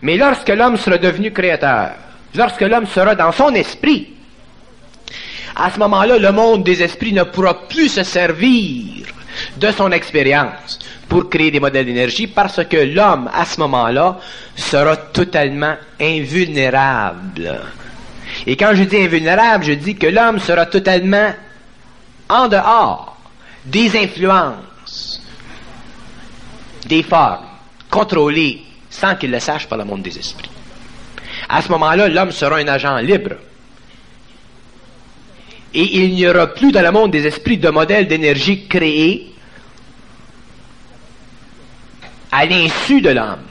Mais lorsque l'homme sera devenu créateur, lorsque l'homme sera dans son esprit, à ce moment-là, le monde des esprits ne pourra plus se servir de son expérience pour créer des modèles d'énergie parce que l'homme, à ce moment-là, sera totalement invulnérable. Et quand je dis invulnérable, je dis que l'homme sera totalement en dehors des influences, des formes, contrôlées, sans qu'il le sache par le monde des esprits. À ce moment-là, l'homme sera un agent libre. Et il n'y aura plus dans le monde des esprits de modèles d'énergie créés à l'insu de l'homme,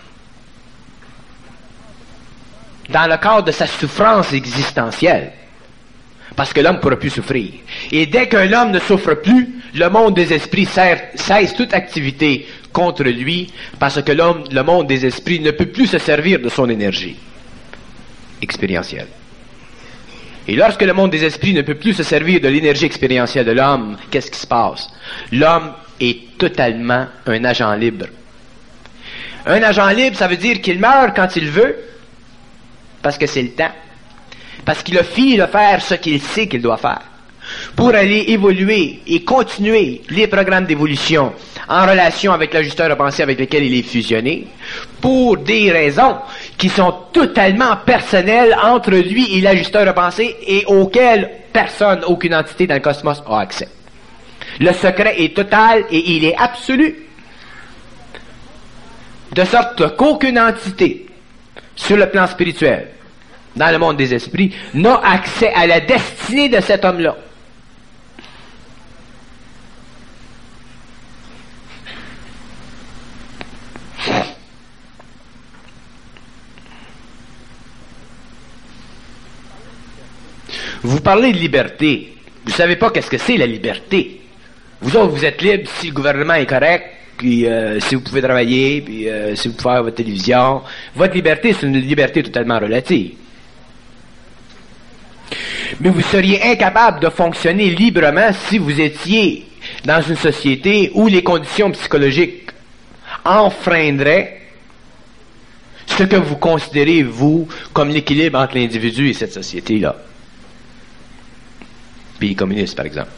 dans le cadre de sa souffrance existentielle, parce que l'homme ne pourra plus souffrir. Et dès qu'un homme ne souffre plus, le monde des esprits cesse toute activité contre lui, parce que le monde des esprits ne peut plus se servir de son énergie expérientielle. Et lorsque le monde des esprits ne peut plus se servir de l'énergie expérientielle de l'homme, qu'est-ce qui se passe? L'homme est totalement un agent libre. Un agent libre, ça veut dire qu'il meurt quand il veut, parce que c'est le temps. Parce qu'il a fini de faire ce qu'il sait qu'il doit faire. Pour aller évoluer et continuer les programmes d'évolution en relation avec l'ajusteur de pensée avec lequel il est fusionné, pour des raisons qui sont totalement personnelles entre lui et l'ajusteur de pensée et auxquelles personne, aucune entité dans le cosmos a accès. Le secret est total et il est absolu. De sorte qu'aucune entité sur le plan spirituel, dans le monde des esprits, n'a accès à la destinée de cet homme-là. Vous parlez de liberté. Vous savez pas qu'est-ce que c'est la liberté. Vous autres, vous êtes libres si le gouvernement est correct, puis si vous pouvez travailler, puis si vous pouvez faire votre télévision. Votre liberté, c'est une liberté totalement relative. Mais vous seriez incapable de fonctionner librement si vous étiez dans une société où les conditions psychologiques enfreindraient ce que vous considérez, vous, comme l'équilibre entre l'individu et cette société-là. Pays communiste, par exemple.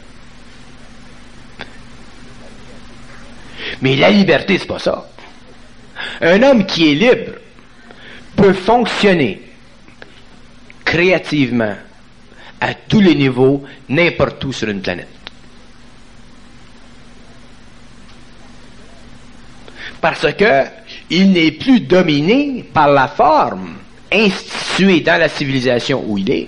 Mais la liberté, c'est pas ça. Un homme qui est libre peut fonctionner créativement à tous les niveaux, n'importe où sur une planète. Parce que il n'est plus dominé par la forme instituée dans la civilisation où il est.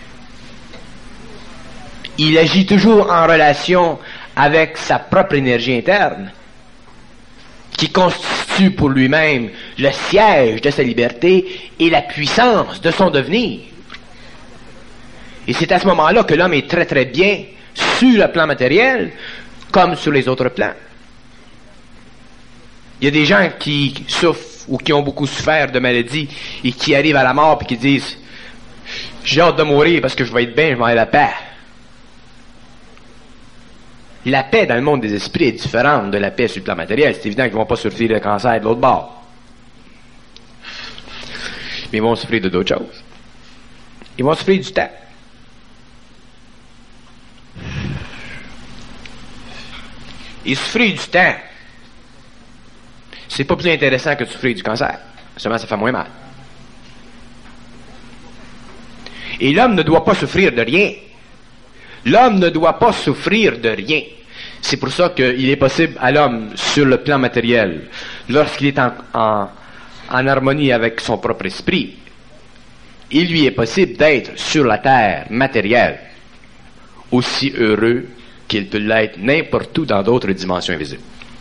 Il agit toujours en relation avec sa propre énergie interne, qui constitue pour lui-même le siège de sa liberté et la puissance de son devenir. Et c'est à ce moment-là que l'homme est très très bien sur le plan matériel, comme sur les autres plans. Il y a des gens qui souffrent ou qui ont beaucoup souffert de maladies et qui arrivent à la mort et qui disent « J'ai hâte de mourir parce que je vais être bien, je vais avoir la paix. » La paix dans le monde des esprits est différente de la paix sur le plan matériel. C'est évident qu'ils ne vont pas souffrir le cancer de l'autre bord. Mais ils vont souffrir de d'autres choses. Ils vont souffrir du temps. Et souffrir du temps, c'est pas plus intéressant que de souffrir du cancer. Seulement, ça fait moins mal. Et l'homme ne doit pas souffrir de rien. L'homme ne doit pas souffrir de rien. C'est pour ça qu'il est possible à l'homme, sur le plan matériel, lorsqu'il est en harmonie avec son propre esprit, il lui est possible d'être sur la terre matérielle aussi heureux qu'il peut l'être n'importe où dans d'autres dimensions invisibles.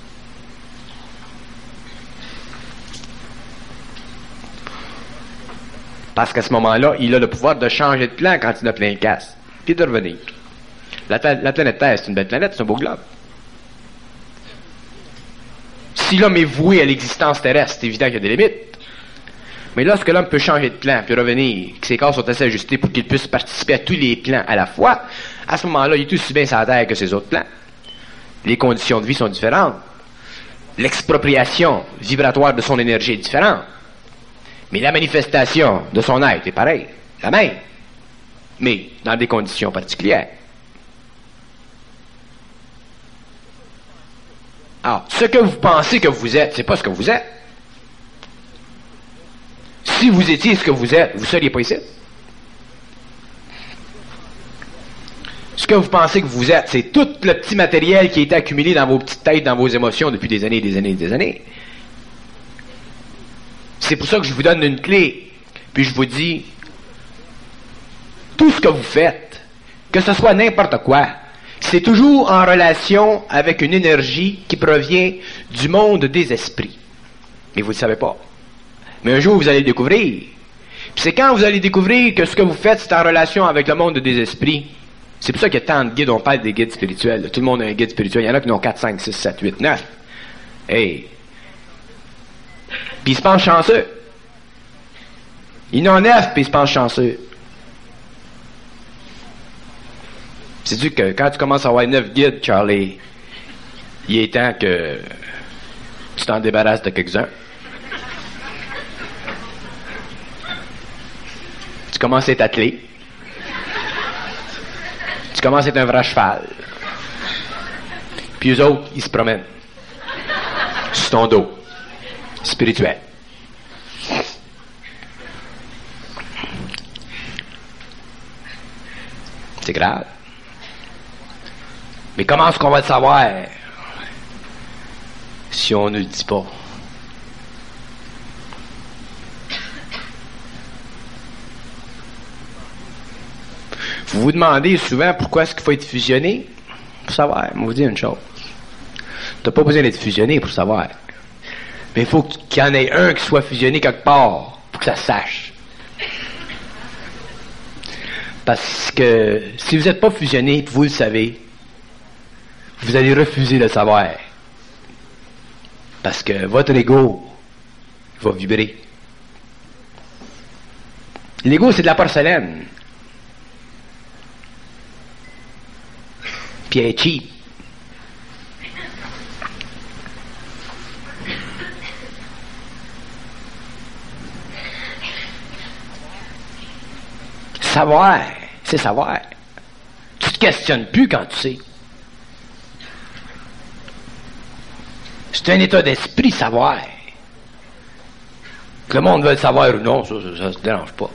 Parce qu'à ce moment-là, il a le pouvoir de changer de plan quand il a plein de casse, puis de revenir. La planète Terre, c'est une belle planète, c'est un beau globe. Si l'homme est voué à l'existence terrestre, c'est évident qu'il y a des limites. Mais lorsque l'homme peut changer de plan, puis revenir, que ses corps sont assez ajustés pour qu'il puisse participer à tous les plans à la fois, à ce moment-là, il est aussi bien sur la Terre que ses autres plans. Les conditions de vie sont différentes. L'expropriation vibratoire de son énergie est différente. Mais la manifestation de son être est pareille, la même, mais dans des conditions particulières. Alors, ce que vous pensez que vous êtes, c'est pas ce que vous êtes. Si vous étiez ce que vous êtes, vous ne seriez pas ici. Ce que vous pensez que vous êtes, c'est tout le petit matériel qui a été accumulé dans vos petites têtes, dans vos émotions depuis des années et des années et des années. C'est pour ça que je vous donne une clé, puis je vous dis, tout ce que vous faites, que ce soit n'importe quoi, c'est toujours en relation avec une énergie qui provient du monde des esprits. Mais vous ne le savez pas. Mais un jour, vous allez le découvrir. Puis c'est quand vous allez découvrir que ce que vous faites, c'est en relation avec le monde des esprits. C'est pour ça qu'il y a tant de guides, on parle des guides spirituels. Tout le monde a un guide spirituel. Il y en a qui en ont 4, 5, 6, 7, 8, 9. Hey! Puis ils se pensent chanceux. Ils en ont 9, puis ils se pensent chanceux. C'est sûr que quand tu commences à avoir 9 guides, Charlie, il est temps que tu t'en débarrasses de quelques-uns. Tu commences à être attelé. Tu commences à être un vrai cheval. Puis eux autres, ils se promènent. Sur ton dos. Spirituel. C'est grave. Mais comment est-ce qu'on va le savoir si on ne le dit pas? Vous vous demandez souvent pourquoi est-ce qu'il faut être fusionné? Pour savoir. Je vais vous dire une chose. Tu n'as pas besoin d'être fusionné pour savoir. Mais il faut qu'il y en ait un qui soit fusionné quelque part pour que ça se sache. Parce que si vous n'êtes pas fusionné et vous le savez, vous allez refuser le savoir. Parce que votre ego va vibrer. L'ego, c'est de la porcelaine. Puis elle est cheap. Savoir, c'est savoir. Tu te questionnes plus quand tu sais. C'est un état d'esprit, savoir. Que le monde veut le savoir ou non, ça se dérange pas.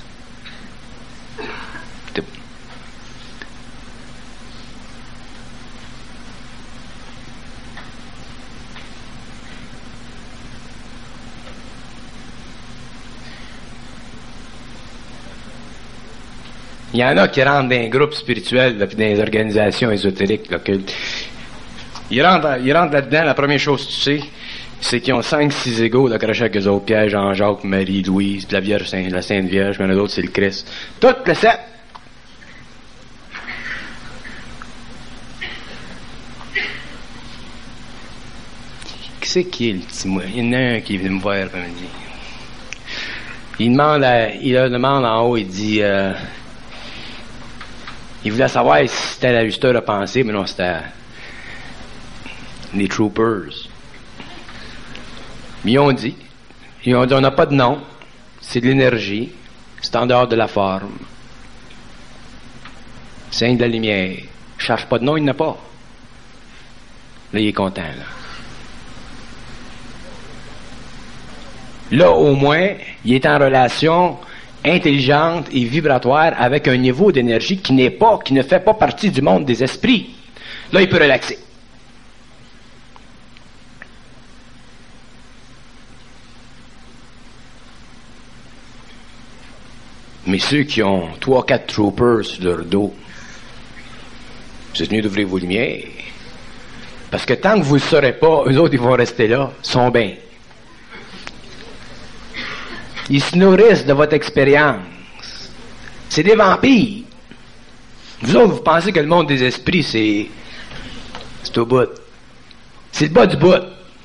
Il y en a qui rentrent dans un groupe spirituel, là, puis dans des organisations ésotériques. Là, ils rentrent là-dedans, la première chose que tu sais, c'est qu'ils ont 5-6 égaux d'accrocher avec eux autres, Pierre, Jean-Jacques, Marie, Louise, puis la Vierge, la Sainte Vierge, puis il y en a d'autres, c'est le Christ. Tout le 7. Qui c'est qui est le petit moi? Il y en a un qui est venu me voir après-midi. Il leur demande en haut, il dit... il voulait savoir si c'était l'ajusteur à penser, mais non, c'était les troopers. Mais ils ont dit, on n'a pas de nom, c'est de l'énergie, c'est en dehors de la forme. C'est de la lumière. Je cherche pas de nom, il n'a pas. Là, il est content, là. Là, au moins, il est en relation intelligente et vibratoire avec un niveau d'énergie qui ne fait pas partie du monde des esprits. Là, il peut relaxer. Mais ceux qui ont 3-4 troopers sur leur dos, c'est tenu d'ouvrir vos lumières. Parce que tant que vous ne le saurez pas, eux autres, ils vont rester là, sont bien. Ils se nourrissent de votre expérience. C'est des vampires. Vous autres, vous pensez que le monde des esprits, c'est au bout. C'est le bas du bout.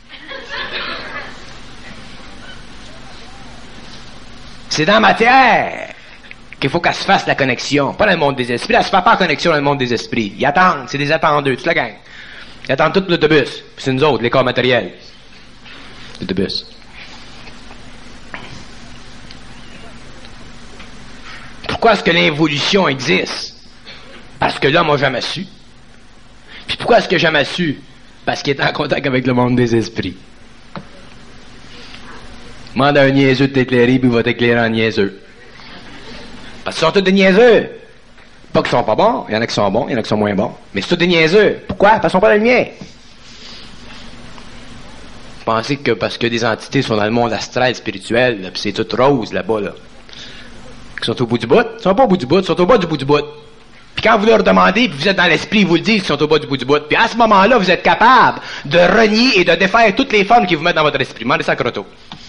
C'est dans la matière qu'il faut qu'elle se fasse la connexion. Pas dans le monde des esprits. Elle se fait pas en connexion dans le monde des esprits. Ils attendent. C'est des attendeux. Toute la gang. Ils attendent tout l'autobus. Puis c'est nous autres, les corps matériels. L'autobus. Pourquoi est-ce que l'involution existe? Parce que l'homme n'a jamais su. Puis pourquoi est-ce qu'il n'a jamais su? Parce qu'il est en contact avec le monde des esprits. Demande à un niaiseux de t'éclairer, puis il va t'éclairer en niaiseux. Parce qu'ils sont tous des niaiseux. Pas qu'ils sont pas bons, il y en a qui sont bons, il y en a qui sont moins bons. Mais c'est tous des niaiseux. Pourquoi? Parce qu'ils sont pas dans le mien. Pensez que parce que des entités sont dans le monde astral, spirituel, là, puis c'est tout rose là-bas, là. Ils sont au bout du bout. Ils sont pas au bout du bout, ils sont au bas du bout du bout. Puis quand vous leur demandez, puis vous êtes dans l'esprit, ils vous le disent qu'ils sont au bas du bout du bout. Puis à ce moment-là, vous êtes capable de renier et de défaire toutes les formes qui vous mettent dans votre esprit. Demandez ça à Croteau.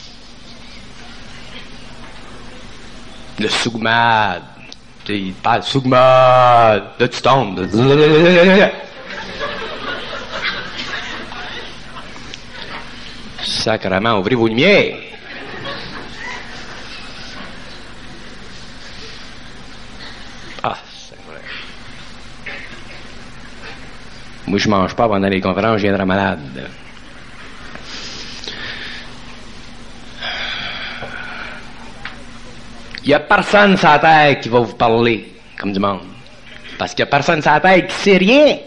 Le sougmad. Il parle sougmad. Là, tu tombes. Sacrement, ouvrez vos lumières. Ah, c'est vrai. Moi, je mange pas pendant les conférences, je viendrai malade. Il n'y a personne sur la terre qui va vous parler comme du monde. Parce qu'il n'y a personne sur la terre qui sait rien.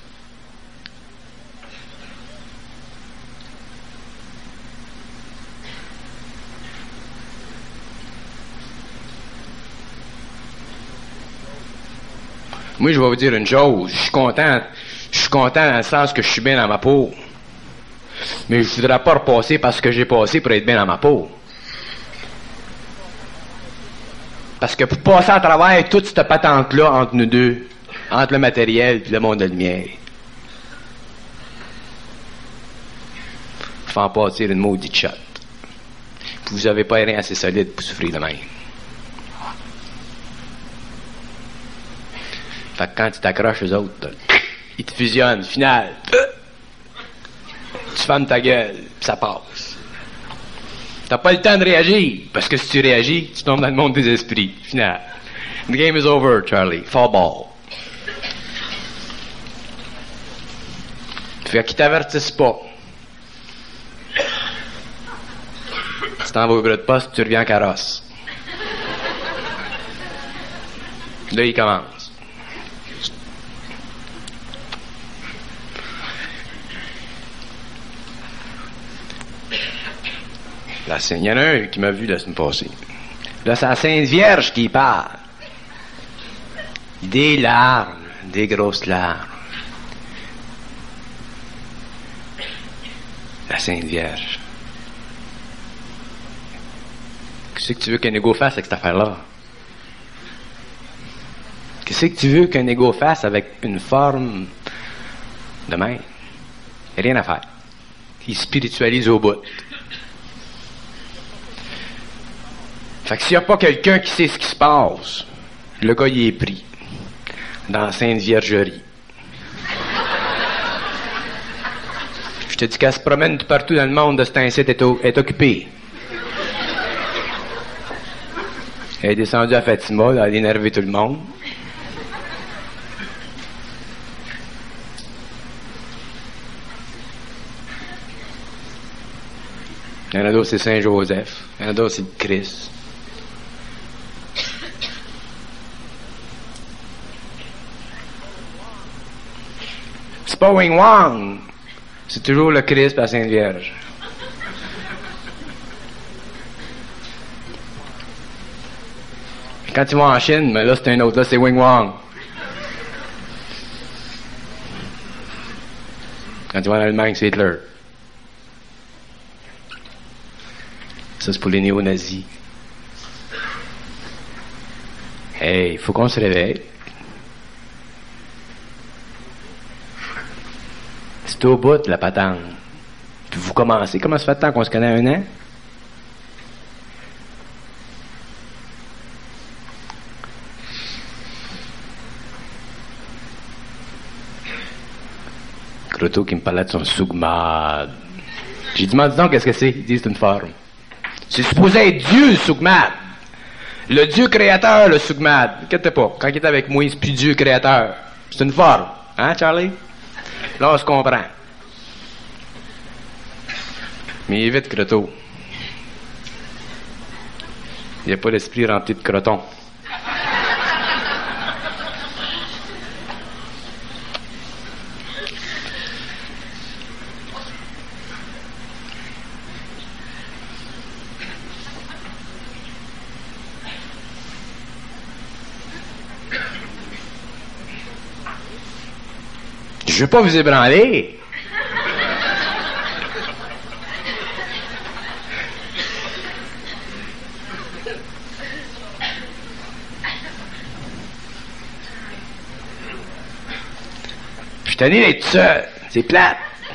Moi, je vais vous dire une chose. Je suis content dans le sens que je suis bien dans ma peau. Mais je voudrais pas repasser parce que j'ai passé pour être bien dans ma peau. Parce que pour passer à travers toute cette patente-là entre nous deux, entre le matériel et le monde de lumière, il faut en passer une maudite shot. Puis vous n'avez pas rien assez solide pour souffrir de même. Fait que quand tu t'accroches aux autres, ils te fusionnent, final. Tu fermes ta gueule, puis ça passe. T'as pas le temps de réagir, parce que si tu réagis, tu tombes dans le monde des esprits. Final. The game is over, Charlie. Fall ball. Fait qu'ils t'avertissent pas. Tu t'en vas au bureau de poste, tu reviens en carrosse. Là, il commence. Il y en a un qui m'a vu la semaine passée. Là, c'est la Sainte Vierge qui parle. Des larmes, des grosses larmes. La Sainte Vierge. Qu'est-ce que tu veux qu'un égo fasse avec cette affaire-là? Qu'est-ce que tu veux qu'un égo fasse avec une forme de même? Rien à faire. Il spiritualise au bout. Fait que s'il n'y a pas quelqu'un qui sait ce qui se passe, le gars, il est pris dans la Sainte Viergerie. Je te dis qu'elle se promène tout partout dans le monde de cet incite est occupée. Elle est descendue à Fatima, là, elle a énervé tout le monde. Il y en a d'autres, c'est Saint-Joseph. Il y en a d'autres, c'est le Christ. C'est pas Wing Wang. C'est toujours le Christ et la Sainte Vierge. Quand tu vas en Chine, mais là, c'est un autre. Là, c'est Wing Wang. Quand tu vas en Allemagne, c'est Hitler. Ça, c'est pour les néo-nazis. Hey, il faut qu'on se réveille. C'est au bout de la patente. Puis vous commencez. Comment ça fait de temps qu'on se connaît 1 an? Croteau qui me parlait de son sougmad. J'ai dit, dis donc, qu'est-ce que c'est? Il dit, c'est une forme. C'est supposé être Dieu, le sougmad. Le Dieu créateur, le sougmad. Inquiète pas. Quand il est avec moi, c'est plus Dieu créateur. C'est une forme. Hein, Charlie? Là, on se comprend. Mais évite, Croteau. Il n'y a pas l'esprit rempli de crotons. Je veux pas vous ébranler. Je suis tanné d'être seul. C'est plate.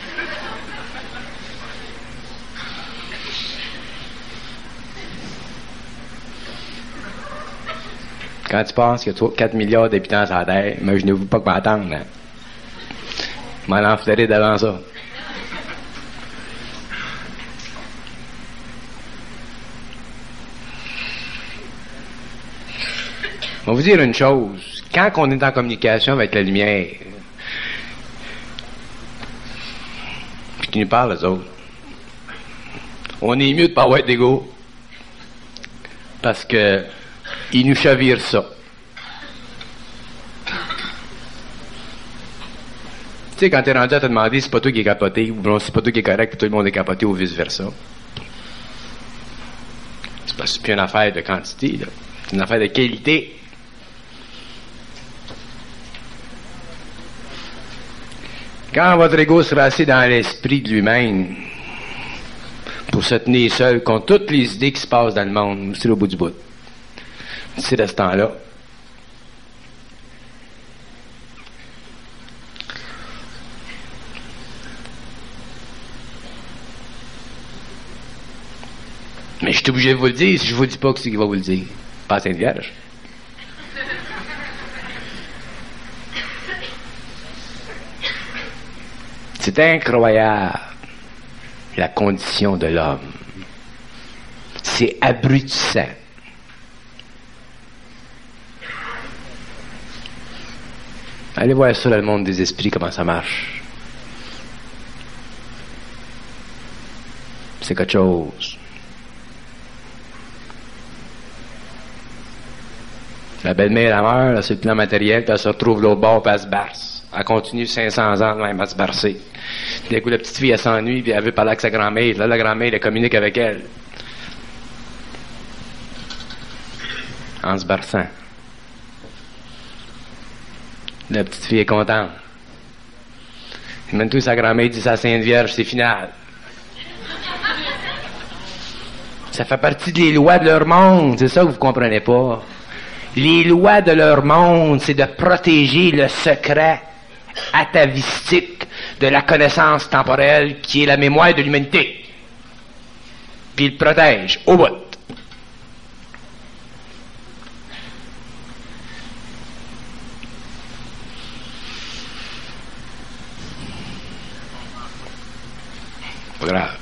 Quand tu penses qu'il y a 4 milliards d'habitants sur la Terre, imaginez-vous pas que m'attendre, hein? M'en en Floride avant ça. Je vais vous dire une chose. Quand on est en communication avec la lumière, puis qu'ils nous parlent, eux autres, on est mieux de pas avoir d'ego. Parce que ils nous chavirent ça. Tu sais, quand t'es rendu à te demander si c'est pas toi qui est capoté, ou non, si c'est pas toi qui est correct, puis tout le monde est capoté, ou vice-versa. C'est pas plus une affaire de quantité, là. C'est une affaire de qualité. Quand votre ego sera assis dans l'esprit de lui-même, pour se tenir seul contre toutes les idées qui se passent dans le monde, c'est au bout du bout. C'est de ce temps-là. Mais je suis obligé de vous le dire. Si je vous dis pas, c'est qui va vous le dire? Pas Sainte Vierge. C'est incroyable, la condition de l'homme. C'est abrutissant. Allez voir ça dans le monde des esprits, comment ça marche. C'est quelque chose. La belle-mère, elle meurt, là, c'est le plan matériel, puis elle se retrouve l'autre bord, puis elle se barce. Elle continue 500 ans de même à se barcer. D'un coup, la petite fille, elle s'ennuie, puis elle veut parler avec sa grand-mère. Là, la grand-mère, elle communique avec elle. En se barçant. La petite fille est contente. Et même tout, sa grand-mère dit sa Sainte Vierge, c'est final. Ça fait partie des lois de leur monde, c'est ça que vous comprenez pas. Les lois de leur monde, c'est de protéger le secret atavistique de la connaissance temporelle qui est la mémoire de l'humanité. Puis ils le protègent au bout. Pas grave.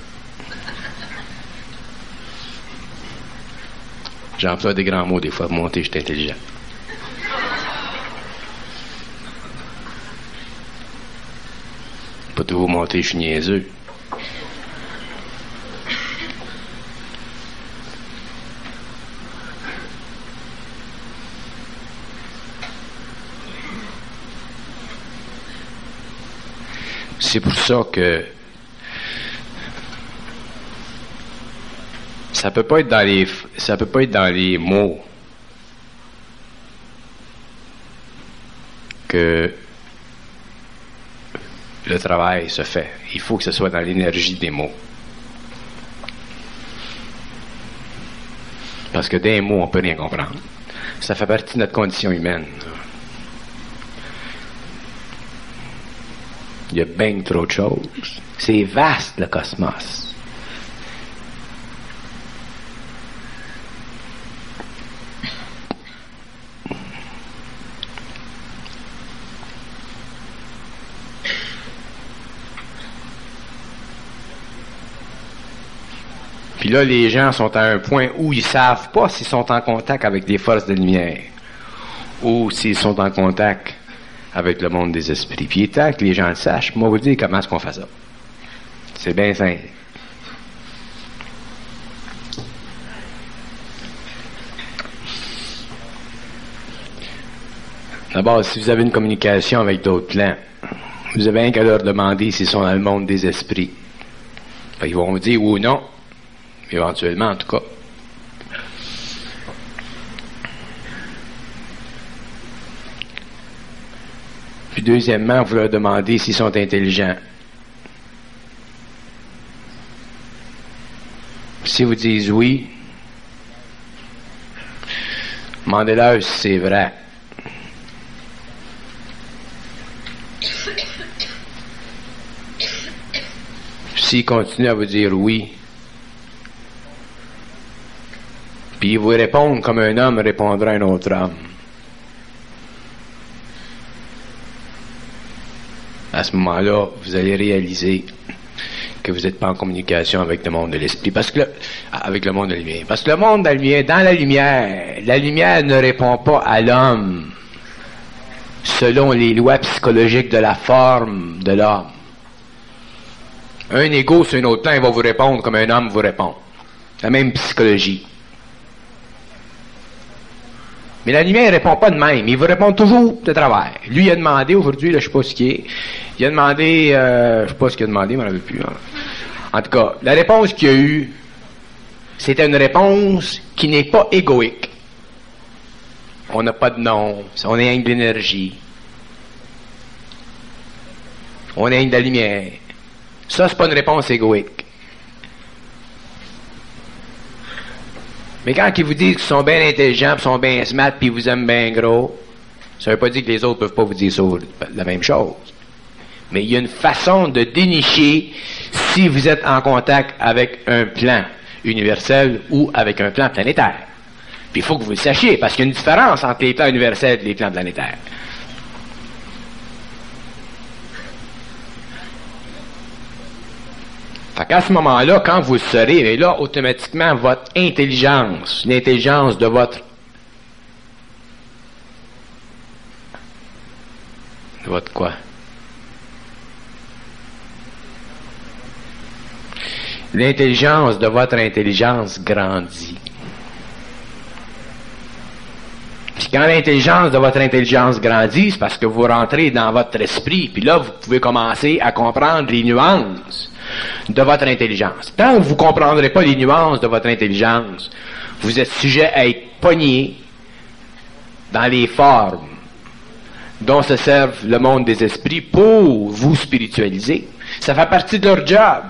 J'emploie des grands mots des fois pour monter, je suis intelligent. Pas toujours monter, je suis niaiseux. C'est pour ça que ça peut pas être dans les mots que le travail se fait. Il faut que ce soit dans l'énergie des mots. Parce que des mots, on peut rien comprendre. Ça fait partie de notre condition humaine. Il y a bien trop de choses. C'est vaste, le cosmos. Puis là, les gens sont à un point où ils savent pas s'ils sont en contact avec des forces de lumière ou s'ils sont en contact avec le monde des esprits. Puis il est temps que les gens le sachent. Moi, vous dire comment est-ce qu'on fait ça. C'est bien simple. D'abord, si vous avez une communication avec d'autres clans, vous avez rien qu'à leur demander s'ils sont dans le monde des esprits. Fait qu'ils vont vous dire oui ou non. Éventuellement, en tout cas. Puis Puis deuxièmement, vous leur demandez s'ils sont intelligents. Si vous disent oui, demandez-leur si c'est vrai. S'ils continuent à vous dire oui, puis ils vous répondent comme un homme répondra à un autre homme, à ce moment-là, vous allez réaliser que vous n'êtes pas en communication avec le monde de l'esprit, avec le monde de la lumière. Parce que le monde de la lumière, dans la lumière ne répond pas à l'homme selon les lois psychologiques de la forme de l'homme. Un égo sur un autre plan, il va vous répondre comme un homme vous répond. La même psychologie. Mais la lumière ne répond pas de même. Il vous répond toujours de travers. Lui, il a demandé aujourd'hui, là, je ne sais pas ce qui est. Il a demandé, je ne sais pas ce qu'il a demandé, mais on n'en veut plus. Hein. En tout cas, la réponse qu'il a eue, c'était une réponse qui n'est pas égoïque. On n'a pas de nom, on est rien de l'énergie. On est rien de la lumière. Ça, c'est pas une réponse égoïque. Mais quand ils vous disent qu'ils sont bien intelligents, qu'ils sont bien smart, puis ils vous aiment bien gros, ça ne veut pas dire que les autres ne peuvent pas vous dire ça, la même chose. Mais il y a une façon de dénicher si vous êtes en contact avec un plan universel ou avec un plan planétaire. Puis il faut que vous le sachiez, parce qu'il y a une différence entre les plans universels et les plans planétaires. Fait qu'à ce moment-là, quand vous le serez, et là, automatiquement, votre intelligence, l'intelligence de votre quoi? L'intelligence de votre intelligence grandit. Puis quand l'intelligence de votre intelligence grandit, c'est parce que vous rentrez dans votre esprit, puis là, vous pouvez commencer à comprendre les nuances de votre intelligence. Tant que vous ne comprendrez pas les nuances de votre intelligence, vous êtes sujet à être pogné dans les formes dont se servent le monde des esprits pour vous spiritualiser. Ça fait partie de leur job.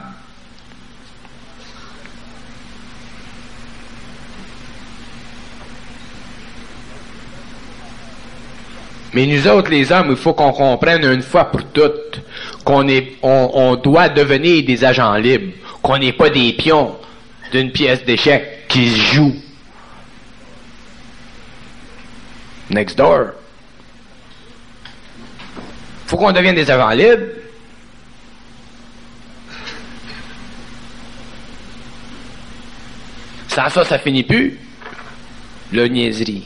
Mais nous autres, les hommes, il faut qu'on comprenne une fois pour toutes qu'on doit devenir des agents libres, qu'on n'est pas des pions d'une pièce d'échecs qui se joue next door. Faut qu'on devienne des agents libres. Sans ça, ça finit plus. La niaiserie.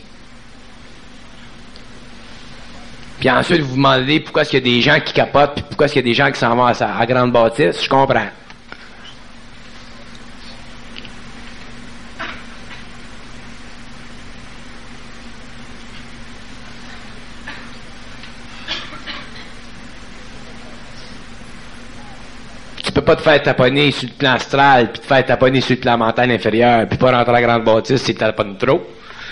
Puis ensuite, vous vous demandez pourquoi est-ce qu'il y a des gens qui capotent, puis pourquoi est-ce qu'il y a des gens qui s'en vont à grande bâtisse. Je comprends. Tu peux pas te faire taponner sur le plan astral, puis te faire taponner sur le plan mental inférieur, puis pas rentrer à grande bâtisse si tu taponnes trop.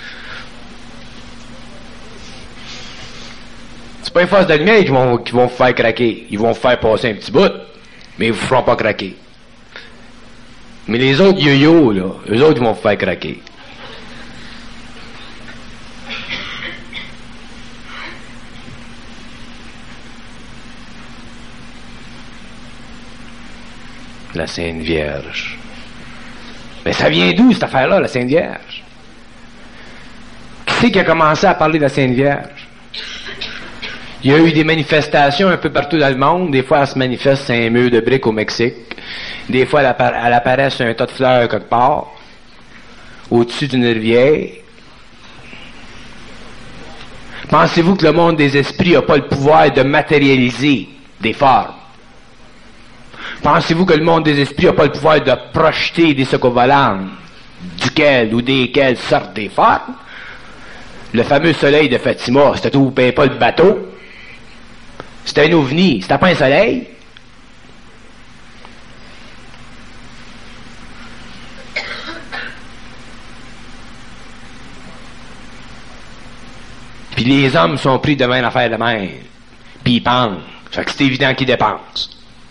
C'est pas les forces de la lumière qui vont vous faire craquer. Ils vont vous faire passer un petit bout, mais ils vous feront pas craquer. Mais les autres yo-yo, là, eux autres, ils vont vous faire craquer. La Sainte Vierge. Mais ça vient d'où, cette affaire-là, la Sainte Vierge? Qui c'est qui a commencé à parler de la Sainte Vierge? Il y a eu des manifestations un peu partout dans le monde. Des fois, elle se manifeste sur un mur de briques au Mexique. Des fois, elle apparaît sur un tas de fleurs quelque part, au-dessus d'une rivière. Pensez-vous que le monde des esprits n'a pas le pouvoir de matérialiser des formes? Pensez-vous que le monde des esprits n'a pas le pouvoir de projeter des secours-volants duquel ou desquels sortent des formes? Le fameux soleil de Fatima, c'était tout, pas le bateau. C'était un ovni, c'était pas un soleil. Puis les hommes sont pris devant une affaire de même. Puis il pense. Fait que c'est évident qu'il dépense.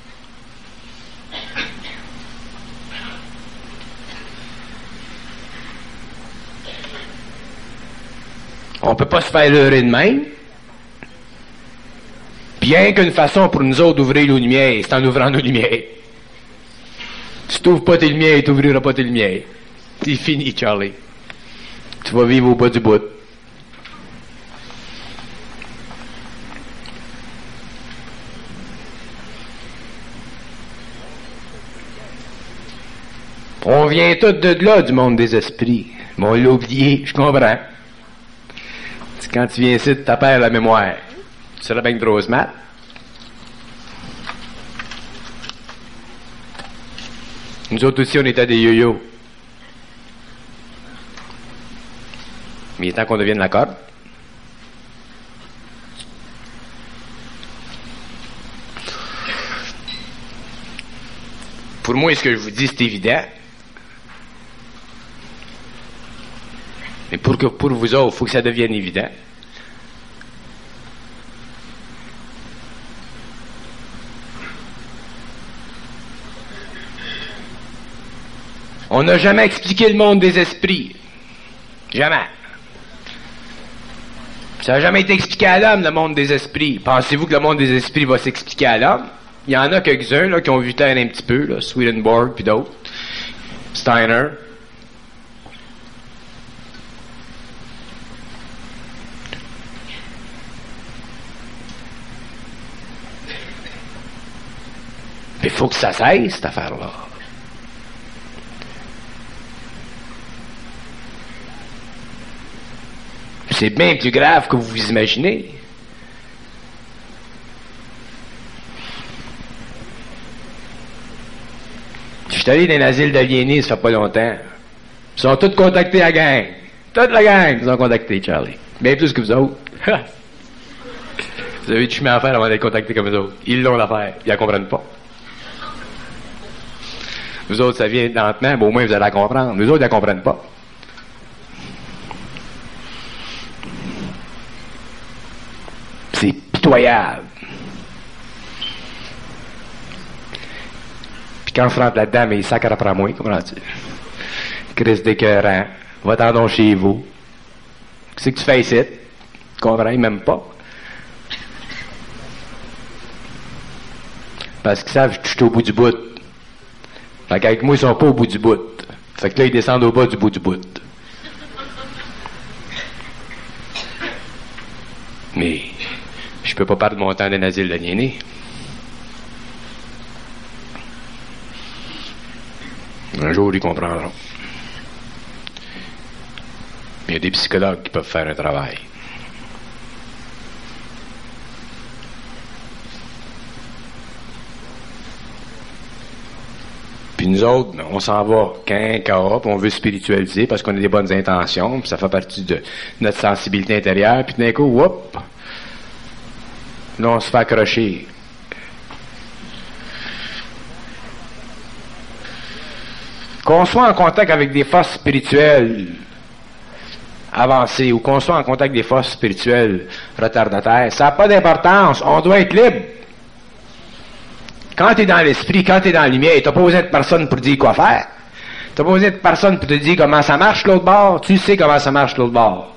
On peut pas se faire leurrer de même. Bien qu'une façon pour nous autres d'ouvrir nos lumières, c'est en ouvrant nos lumières. Si tu n'ouvres pas tes lumières, tu n'ouvriras pas tes lumières. C'est fini, Charlie. Tu vas vivre au bas du bout. On vient tous de là, du monde des esprits. Mais on l'a oublié, je comprends. C'est quand tu viens ici, tu perds la mémoire. Tu seras bien grosse mat. Nous autres aussi, on était des yo-yo. Mais il est temps qu'on devienne la corde. Pour moi, ce que je vous dis, c'est évident. Mais pour vous autres, il faut que ça devienne évident. On n'a jamais expliqué le monde des esprits. Jamais. Ça n'a jamais été expliqué à l'homme, le monde des esprits. Pensez-vous que le monde des esprits va s'expliquer à l'homme? Il y en a quelques-uns là, qui ont vu terre un petit peu, là, Swedenborg puis d'autres. Steiner. Il faut que ça cesse, cette affaire-là. C'est bien plus grave que vous vous imaginez. Je suis allé dans un asile d'aliénés, ça fait pas longtemps. Ils sont tous contactés à la gang. Toute la gang, ils ont contacté, Charlie. Bien plus que vous autres. Vous avez du chemin à faire avant d'être contactés comme eux autres. Ils l'ont l'affaire. Ils la comprennent pas. Vous autres, ça vient lentement, mais au moins vous allez la comprendre. Nous autres, ils la comprennent pas. C'est pitoyable. Puis quand je rentre là-dedans, mais il sacre après moi, comprends-tu? Crise d'écœurant. Va-t'en donc chez vous. Qu'est-ce que tu fais ici? Tu comprends même pas. Parce qu'ils savent que je suis au bout du bout. Fait qu'avec moi, ils sont pas au bout du bout. Fait que là, ils descendent au bas du bout du bout. Mais je peux pas perdre mon temps d'un asile d'aliénés. Un jour, ils comprendront. Il y a des psychologues qui peuvent faire un travail. Puis nous autres, on s'en va qu'un cas, puis on veut spiritualiser parce qu'on a des bonnes intentions, puis ça fait partie de notre sensibilité intérieure, puis d'un coup, whoop, là, on se fait accrocher. Qu'on soit en contact avec des forces spirituelles avancées ou qu'on soit en contact avec des forces spirituelles retardataires, ça n'a pas d'importance. On doit être libre. Quand tu es dans l'esprit, quand tu es dans la lumière, tu n'as pas besoin de personne pour te dire quoi faire. Tu n'as pas besoin de personne pour te dire comment ça marche l'autre bord. Tu sais comment ça marche l'autre bord.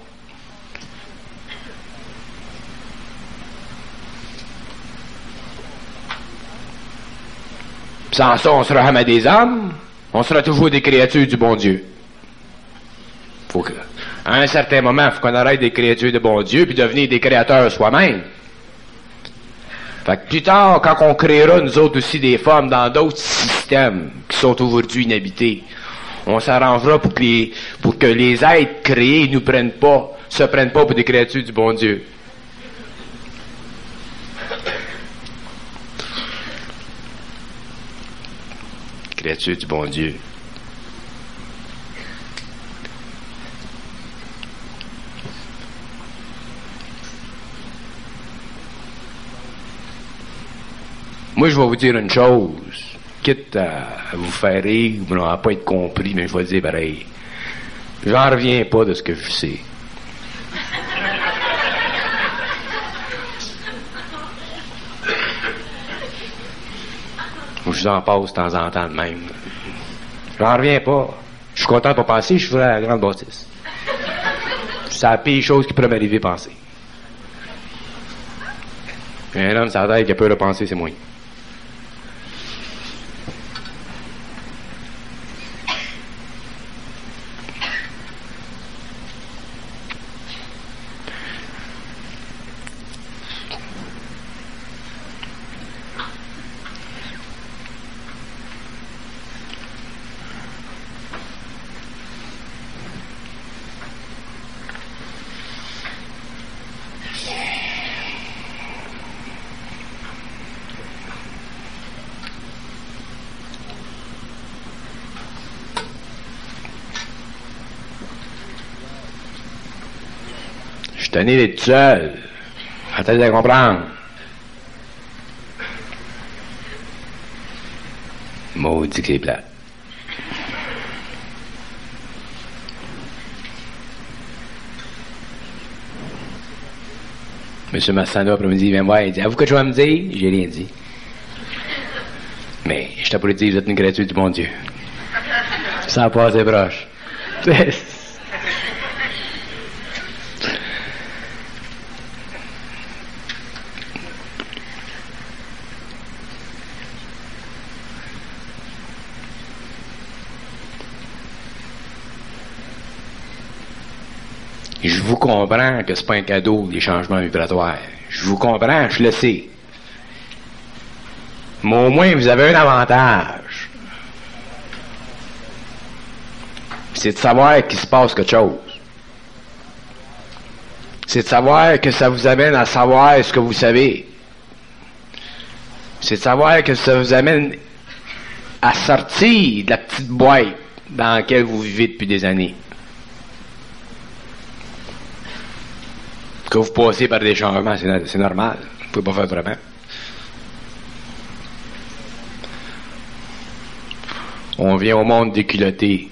Sans ça, on sera jamais des hommes. On sera toujours des créatures du bon Dieu. Faut que, à un certain moment, il faut qu'on arrête des créatures de bon Dieu puis devenir des créateurs soi-même. Fait que plus tard, quand on créera nous autres aussi des formes dans d'autres systèmes qui sont aujourd'hui inhabités, on s'arrangera pour que les êtres créés se prennent pas pour des créatures du bon Dieu. Créatures du bon Dieu. Moi, je vais vous dire une chose, quitte à vous faire rire, ou à pas être compris, mais je vais le dire pareil. J'en reviens pas de ce que je sais. Faut que je vous en passe de temps en temps de même. J'en reviens pas. Je suis content de pas penser, je ferai la grande bâtisse. C'est la pire chose qui pourrait m'arriver penser. Un homme sur la tête qui a peur de penser, c'est moi. Je suis tanné d'être seul. Attendez de comprendre. Maudit que c'est plate. Monsieur Massano, après-midi, il vient me voir, il dit, avez-vous quelque chose à me dire? J'ai rien dit. Mais, je t'ai pas dire, vous êtes une créature du bon Dieu. Ça passe proche. Je vous comprends que c'est pas un cadeau, les changements vibratoires. Je vous comprends, je le sais. Mais au moins, vous avez un avantage. C'est de savoir qu'il se passe quelque chose. C'est de savoir que ça vous amène à savoir ce que vous savez. C'est de savoir que ça vous amène à sortir de la petite boîte dans laquelle vous vivez depuis des années. Que vous passez par des changements, c'est normal. Vous pouvez pas faire vraiment. On vient au monde déculotté.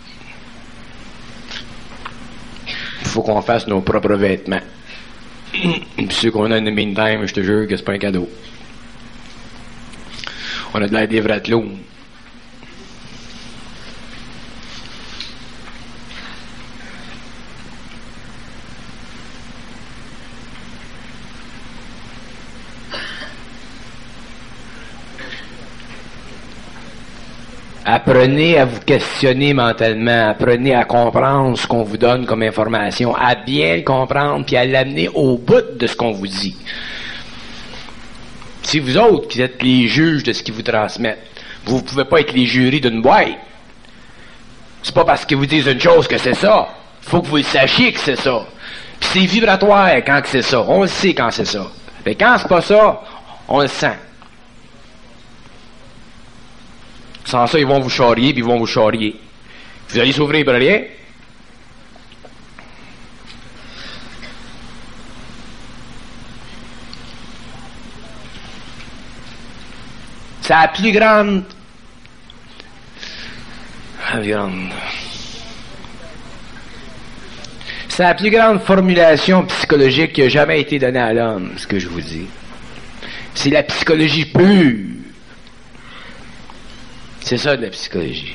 Il faut qu'on fasse nos propres vêtements. Puis ceux qu'on a in the meantime, je te jure que c'est pas un cadeau. On a de l'air des vrais clowns. Apprenez à vous questionner mentalement, apprenez à comprendre ce qu'on vous donne comme information, à bien le comprendre, puis à l'amener au bout de ce qu'on vous dit. C'est vous autres qui êtes les juges de ce qu'ils vous transmettent. Vous ne pouvez pas être les jurys d'une boîte. C'est pas parce qu'ils vous disent une chose que c'est ça. Faut que vous le sachiez que c'est ça. Puis c'est vibratoire quand c'est ça. On le sait quand c'est ça. Mais quand c'est pas ça, on le sent. Sans ça, ils vont vous charrier, puis ils vont vous charrier. Vous allez s'ouvrir pour rien. C'est la plus grande... C'est la plus grande formulation psychologique qui a jamais été donnée à l'homme, ce que je vous dis. C'est la psychologie pure. C'est ça de la psychologie.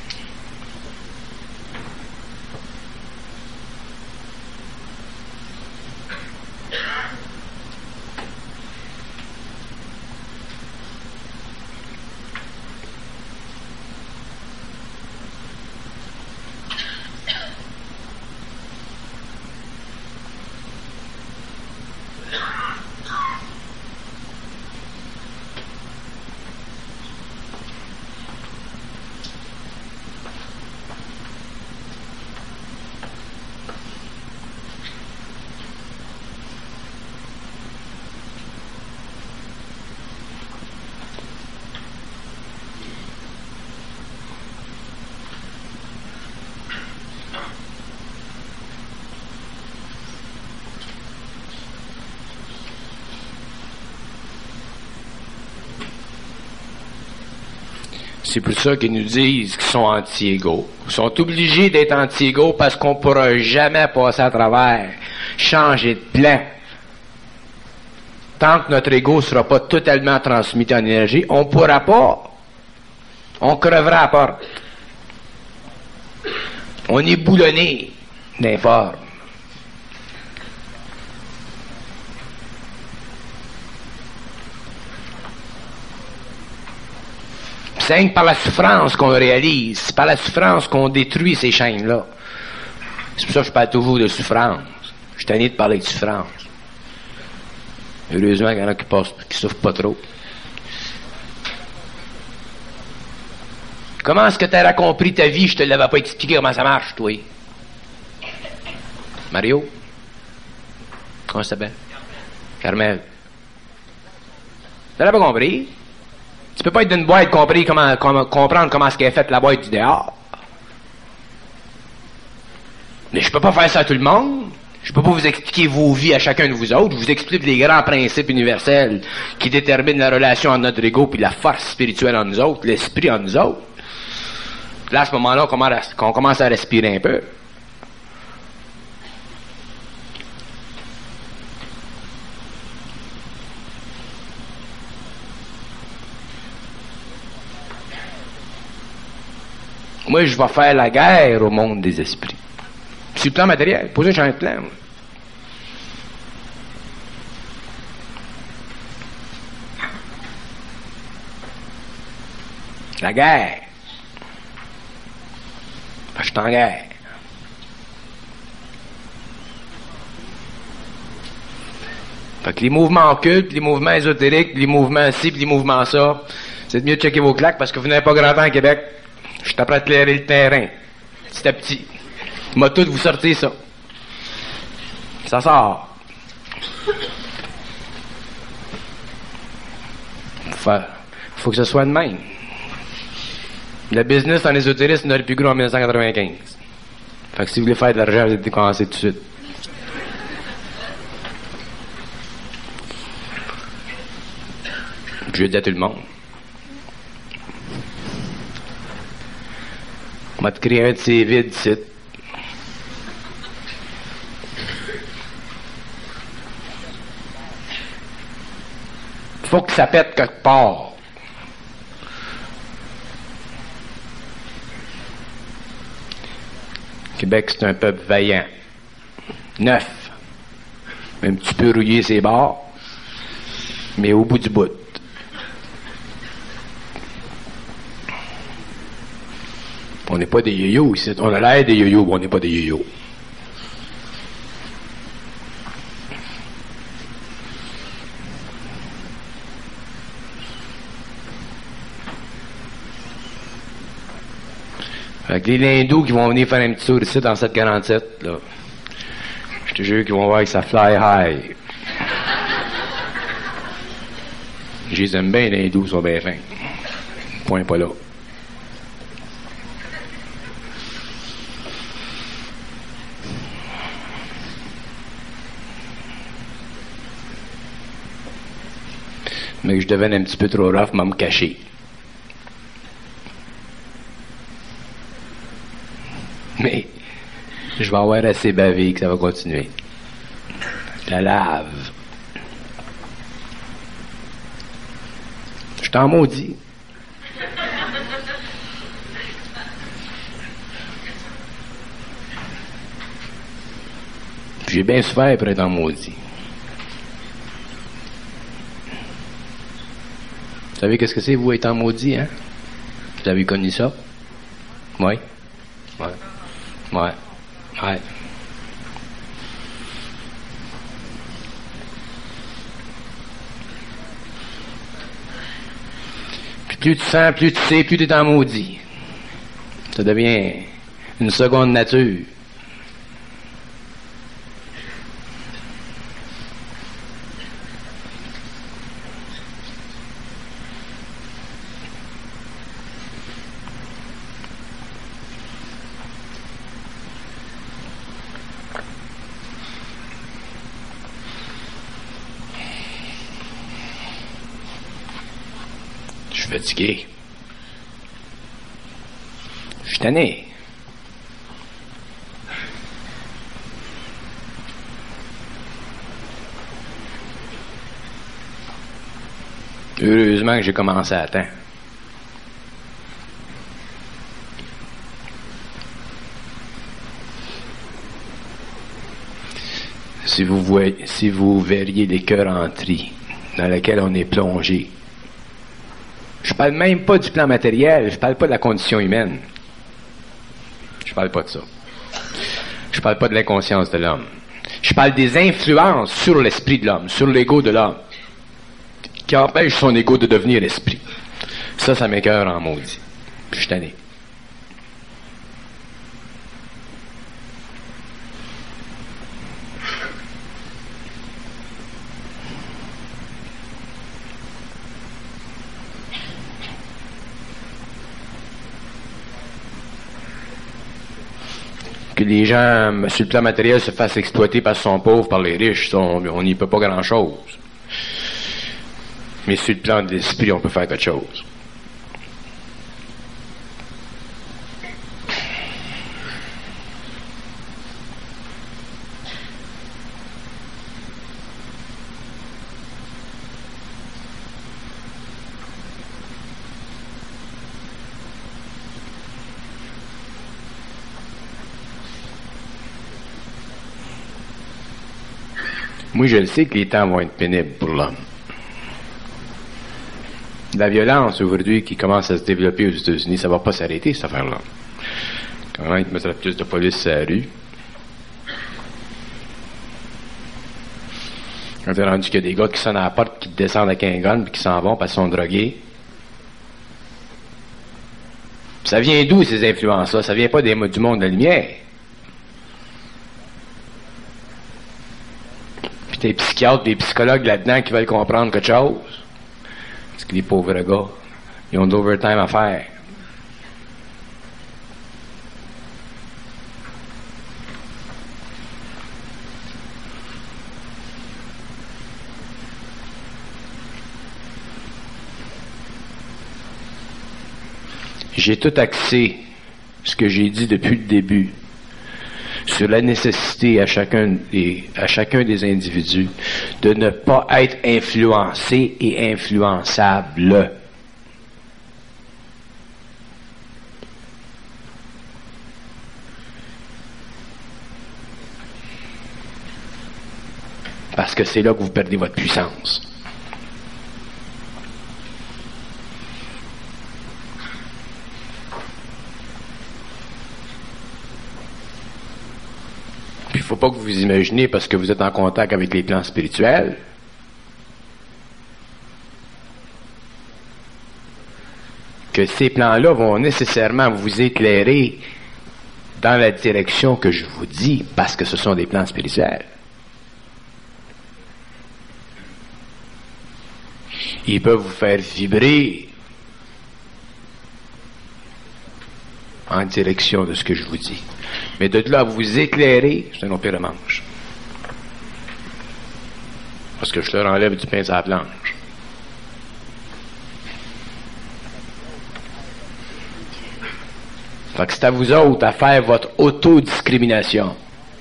C'est pour ça qu'ils nous disent qu'ils sont anti-égaux. Ils sont obligés d'être anti-égaux parce qu'on ne pourra jamais passer à travers, changer de plan. tant que notre ego ne sera pas totalement transmuté en énergie, on ne pourra pas. On crevera à la porte. On est boulonné d'informe. C'est rien que par la souffrance qu'on le réalise. C'est par la souffrance qu'on détruit ces chaînes-là. C'est pour ça que je parle toujours de souffrance. Je suis tanné de parler de souffrance. Heureusement qu'il y en a qui souffrent pas trop. Comment est-ce que tu as compris ta vie? Je te l'avais pas expliqué comment ça marche, toi. Mario? Comment ça s'appelle? Carmel. Tu l'as pas compris? Tu peux pas être d'une boîte comprendre comment est-ce qu'elle est faite la boîte du dehors. Mais je peux pas faire ça à tout le monde. Je peux pas vous expliquer vos vies à chacun de vous autres. Je vous explique les grands principes universels qui déterminent la relation entre notre ego et la force spirituelle en nous autres, l'esprit en nous autres. Là, à ce moment-là, on commence à respirer un peu. Moi, je vais faire la guerre au monde des esprits. Sur le plan matériel. Posez un plan. Moi. La guerre. Je suis en guerre. Fait que les mouvements occultes, les mouvements ésotériques, les mouvements ci, les mouvements ça, c'est mieux de checker vos claques parce que vous n'avez pas grand temps à Québec. Je suis prêt à éclairer le terrain. Petit à petit. M'a tout vous sortir ça. Ça sort. Faut que ce soit de même. Le business en ésotérisme n'est le plus gros en 1995. Fait que si vous voulez faire de l'argent, vous êtes décommensé tout de suite. Je le dis à tout le monde. On va te créer un de ces vides ici. Faut que ça pète quelque part. Québec, c'est un peuple vaillant. Neuf. Un petit peu rouillé ses bords, mais au bout du bout. On n'est pas des yo-yo ici. On a l'air des yo-yo, mais on n'est pas des yo-yo. Fait que les hindous qui vont venir faire un petit tour ici dans 747, là, je te jure qu'ils vont voir que ça fly high. Je les aime bien, les hindous sont bien fins. Point pas là. Mais que je devienne un petit peu trop rough, m'a me cacher. Mais je vais avoir assez bavé que ça va continuer. La lave. Je t'en maudis. J'ai bien souffert pour être en maudit. Vous savez qu'est-ce que c'est, vous, être en maudit, hein? Vous avez connu ça? Oui? Ouais. Ouais. Ouais. Puis plus tu sens, plus tu sais, plus tu es en maudit. Ça devient une seconde nature. Fatigué. Je suis tanné. Heureusement que j'ai commencé à temps. Si vous verriez les cœurs en tri dans lesquels on est plongé. Je parle même pas du plan matériel, je parle pas de la condition humaine. Je parle pas de ça. Je parle pas de l'inconscience de l'homme. Je parle des influences sur l'esprit de l'homme, sur l'ego de l'homme, qui empêchent son ego de devenir esprit. Ça m'écoeure en maudit. Puis je suis tanné. Que les gens, sur le plan matériel, se fassent exploiter parce qu'ils sont pauvres, par les riches, on n'y peut pas grand-chose. Mais sur le plan de l'esprit, on peut faire quelque chose. Moi, je le sais que les temps vont être pénibles pour l'homme. La violence, aujourd'hui, qui commence à se développer aux États-Unis, ça va pas s'arrêter, cette affaire-là. Quand ils mettraient plus de police sur la rue. Quand t'es rendu qu'il y a des gars qui sonnent à la porte, qui descendent avec un gun, puis qui s'en vont parce qu'ils sont drogués. Ça vient d'où, ces influences-là? Ça vient pas du monde de la lumière. Des psychiatres, des psychologues là-dedans qui veulent comprendre quelque chose. Parce que les pauvres gars, ils ont de l'overtime à faire. J'ai tout axé ce que j'ai dit depuis le début sur la nécessité à chacun des individus de ne pas être influencé et influençable. Parce que c'est là que vous perdez votre puissance. Il ne faut pas que vous vous imaginez, parce que vous êtes en contact avec les plans spirituels, que ces plans-là vont nécessairement vous éclairer dans la direction que je vous dis, parce que ce sont des plans spirituels. Ils peuvent vous faire vibrer en direction de ce que je vous dis. Mais de là à vous éclairer, c'est un autre pire manche. Parce que je leur enlève du pain sur la planche. Fait que c'est à vous autres à faire votre autodiscrimination.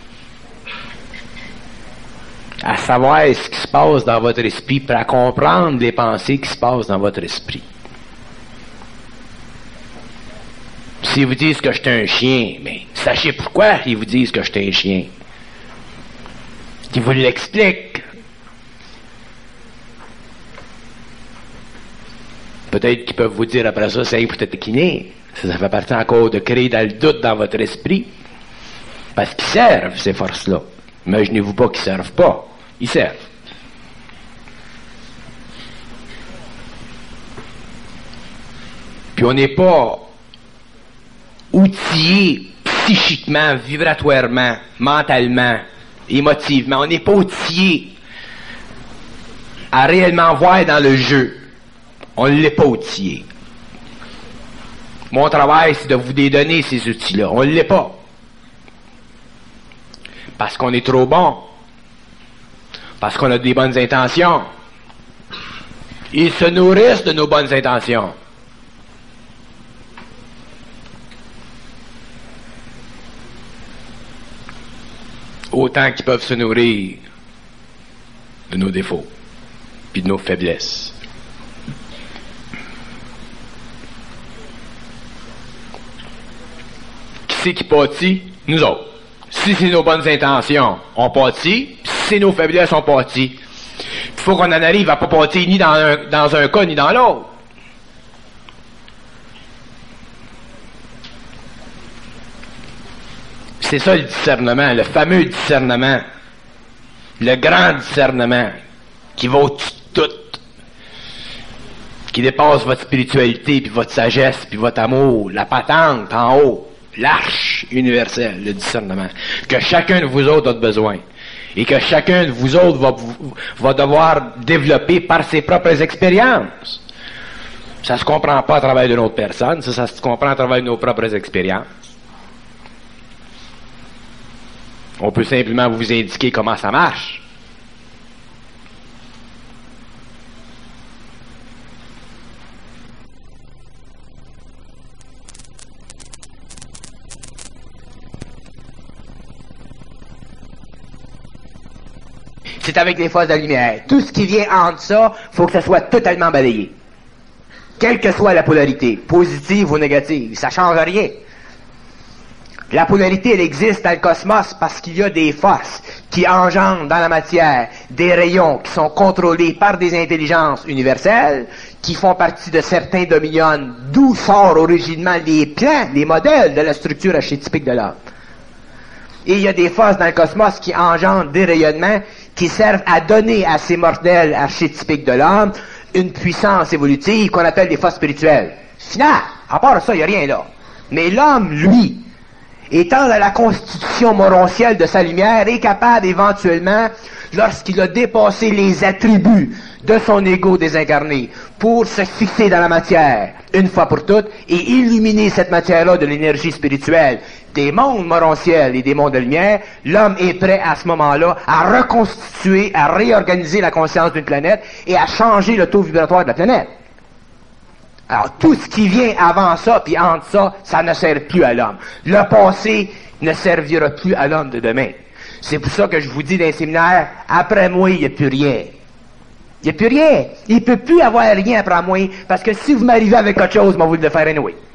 À savoir ce qui se passe dans votre esprit, pour à comprendre les pensées qui se passent dans votre esprit. S'ils vous disent que je suis un chien, mais sachez pourquoi ils vous disent que je suis un chien. Qu'ils vous l'expliquent. Peut-être qu'ils peuvent vous dire après ça, c'est pour te taquiner. Ça fait partie encore de créer dans le doute dans votre esprit. Parce qu'ils servent, ces forces-là. Imaginez-vous pas qu'ils servent pas. Ils servent. Puis on n'est pas outillé psychiquement, vibratoirement, mentalement, émotivement. On n'est pas outillé à réellement voir dans le jeu. On ne l'est pas outillé. Mon travail, c'est de vous donner ces outils-là. On ne l'est pas. Parce qu'on est trop bon. Parce qu'on a des bonnes intentions. Ils se nourrissent de nos bonnes intentions. Autant qu'ils peuvent se nourrir de nos défauts, puis de nos faiblesses. c'est qui pâtit? Nous autres. Si c'est nos bonnes intentions, on pâtit. Si c'est nos faiblesses, on pâtit. Il faut qu'on en arrive à pas pâtir ni dans un cas ni dans l'autre. C'est ça le discernement, le fameux discernement. Le grand discernement qui va au-dessus de tout. Qui dépasse votre spiritualité, puis votre sagesse, puis votre amour, la patente en haut, l'arche universelle, le discernement, que chacun de vous autres a besoin, et que chacun de vous autres va devoir développer par ses propres expériences. Ça se comprend pas à travers d'une autre personne, ça se comprend à travers nos propres expériences. On peut simplement vous indiquer comment ça marche. C'est avec les forces de la lumière. Tout ce qui vient entre ça, faut que ça soit totalement balayé. Quelle que soit la polarité, positive ou négative, ça change rien. La polarité, elle existe dans le cosmos parce qu'il y a des forces qui engendrent dans la matière des rayons qui sont contrôlés par des intelligences universelles, qui font partie de certains dominions, d'où sortent originellement les plans, les modèles de la structure archétypique de l'homme. Et il y a des forces dans le cosmos qui engendrent des rayonnements qui servent à donner à ces modèles archétypiques de l'homme une puissance évolutive qu'on appelle des forces spirituelles. Final, à part ça, il n'y a rien là. Mais l'homme, lui, étant dans la constitution morontielle de sa lumière, est capable éventuellement, lorsqu'il a dépassé les attributs de son ego désincarné, pour se fixer dans la matière, une fois pour toutes, et illuminer cette matière-là de l'énergie spirituelle des mondes morontiels et des mondes de lumière, l'homme est prêt à ce moment-là à reconstituer, à réorganiser la conscience d'une planète et à changer le taux vibratoire de la planète. Alors, tout ce qui vient avant ça, puis entre ça, ça ne sert plus à l'homme. Le passé ne servira plus à l'homme de demain. C'est pour ça que je vous dis dans les séminaires, après moi, il n'y a plus rien. Il n'y a plus rien. Il ne peut plus avoir rien après moi, parce que si vous m'arrivez avec autre chose, moi, vous le faire anyway.